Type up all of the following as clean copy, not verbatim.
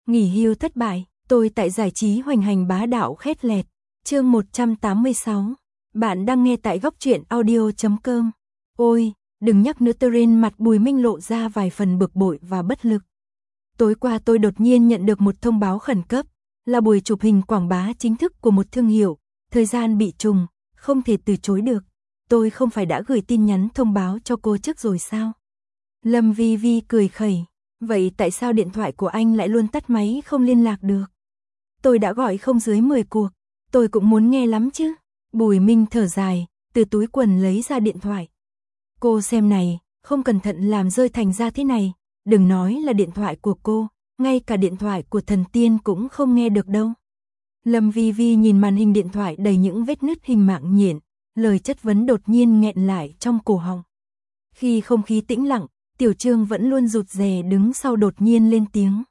Nghỉ hưu thất bại, tôi tại giải trí hoành hành bá đạo khét lẹt. Chương 186. Bạn đang nghe tại góc truyện audio.com. Ôi, đừng nhắc nữa, trên mặt Bùi Minh lộ ra vài phần bực bội và bất lực. Tối qua tôi đột nhiên nhận được một thông báo khẩn cấp, là buổi chụp hình quảng bá chính thức của một thương hiệu, thời gian bị trùng, không thể từ chối được. Tôi không phải đã gửi tin nhắn thông báo cho cô trước rồi sao? Lâm Vi Vi cười khẩy. Vậy tại sao điện thoại của anh lại luôn tắt máy không liên lạc được? Tôi đã gọi không dưới 10 cuộc, tôi cũng muốn nghe lắm chứ. Bùi Minh thở dài, từ túi quần lấy ra điện thoại. Cô xem này, không cẩn thận làm rơi thành ra thế này, đừng nói là điện thoại của cô, ngay cả điện thoại của thần tiên cũng không nghe được đâu. Lâm Vi Vi nhìn màn hình điện thoại đầy những vết nứt hình mạng nhện, lời chất vấn đột nhiên nghẹn lại trong cổ họng. Khi không khí tĩnh lặng, Tiểu Trương vẫn luôn rụt rè đứng sau đột nhiên lên tiếng.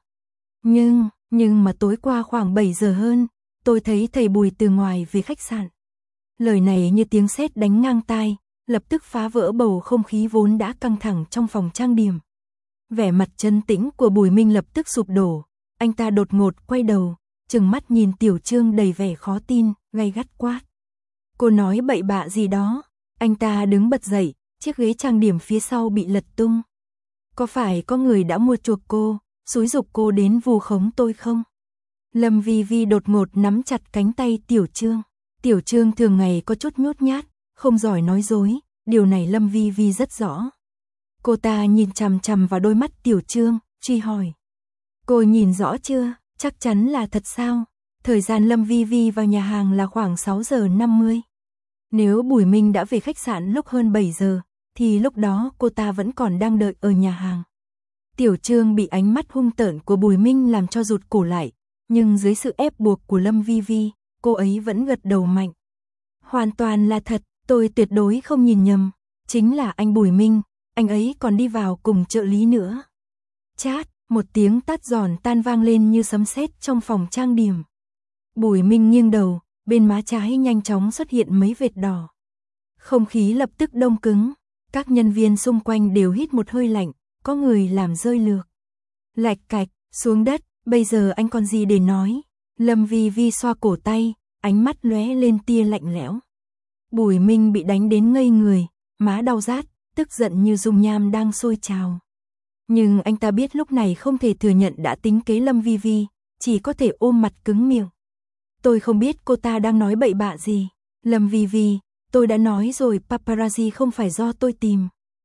Nhưng mà tối qua khoảng 7 giờ hơn, tôi thấy thầy Bùi từ ngoài về khách sạn. Lời này như tiếng sét đánh ngang tai, lập tức phá vỡ bầu không khí vốn đã căng thẳng trong phòng trang điểm. Vẻ mặt trấn tĩnh của Bùi Minh lập tức sụp đổ, anh ta đột ngột quay đầu, trừng mắt nhìn Tiểu Trương đầy vẻ khó tin, gay gắt quát. Cô nói bậy bạ gì đó? Anh ta đứng bật dậy, chiếc ghế trang điểm phía sau bị lật tung. Có phải có người đã mua chuộc cô, xúi giục cô đến vu khống tôi không? Lâm Vi Vi đột ngột nắm chặt cánh tay Tiểu Trương. Tiểu Trương thường ngày có chút nhút nhát, không giỏi nói dối, điều này Lâm Vi Vi rất rõ. Cô ta nhìn chằm chằm vào đôi mắt Tiểu Trương, truy hỏi. Cô nhìn rõ chưa, chắc chắn là thật sao? Thời gian Lâm Vi Vi vào nhà hàng là khoảng 6 giờ 50. Nếu Bùi Minh đã về khách sạn lúc hơn 7 giờ, thì lúc đó cô ta vẫn còn đang đợi ở nhà hàng. Tiểu Trương bị ánh mắt hung tợn của Bùi Minh làm cho rụt cổ lại, nhưng dưới sự ép buộc của Lâm Vi Vi, cô ấy vẫn gật đầu mạnh. Hoàn toàn là thật, tôi tuyệt đối không nhìn nhầm, chính là anh Bùi Minh, anh ấy còn đi vào cùng trợ lý nữa. Chát, một tiếng tát giòn tan vang lên như sấm sét trong phòng trang điểm. Bùi Minh nghiêng đầu, bên má trái nhanh chóng xuất hiện mấy vệt đỏ. Không khí lập tức đông cứng, các nhân viên xung quanh đều hít một hơi lạnh, có người làm rơi lược. Lạch cạch, xuống đất, bây giờ anh còn gì để nói? Lâm Vi Vi xoa cổ tay, ánh mắt lóe lên tia lạnh lẽo. Bùi Minh bị đánh đến ngây người, má đau rát, tức giận như dung nham đang sôi trào. Nhưng anh ta biết lúc này không thể thừa nhận đã tính kế Lâm Vi Vi, chỉ có thể ôm mặt cứng miệng. Tôi không biết cô ta đang nói bậy bạ gì. Lâm Vi Vi, tôi đã nói rồi, paparazzi không phải do tôi tìm.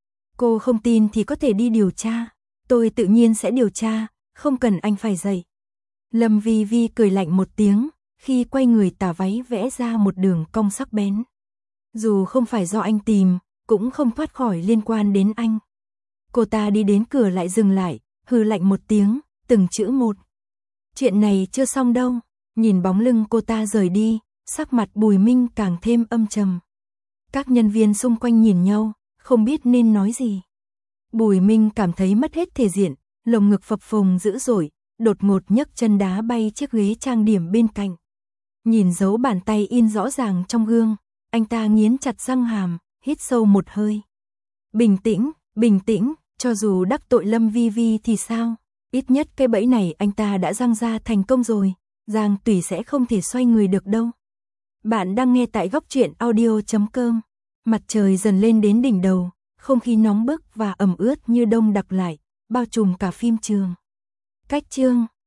Cô không tin thì có thể đi điều tra. Tôi tự nhiên sẽ điều tra, không cần anh phải dạy. Lâm Vi Vi cười lạnh một tiếng, khi quay người tà váy vẽ ra một đường cong sắc bén. Dù không phải do anh tìm, cũng không thoát khỏi liên quan đến anh. Cô ta đi đến cửa lại dừng lại, hừ lạnh một tiếng, từng chữ một. Chuyện này chưa xong đâu. Nhìn bóng lưng cô ta rời đi, sắc mặt Bùi Minh càng thêm âm trầm. Các nhân viên xung quanh nhìn nhau, không biết nên nói gì. Bùi Minh cảm thấy mất hết thể diện, lồng ngực phập phồng dữ dội, đột ngột nhấc chân đá bay chiếc ghế trang điểm bên cạnh. Nhìn dấu bàn tay in rõ ràng trong gương, anh ta nghiến chặt răng hàm, hít sâu một hơi. Bình tĩnh, cho dù đắc tội Lâm Vi Vi thì sao? Ít nhất cái bẫy này anh ta đã giăng ra thành công rồi, Giang Tùy sẽ không thể xoay người được đâu. Bạn đang nghe tại góc truyện audio.com. Mặt trời dần lên đến đỉnh đầu, không khí nóng bức và ẩm ướt như đông đặc lại, bao trùm cả phim trường. Cách chương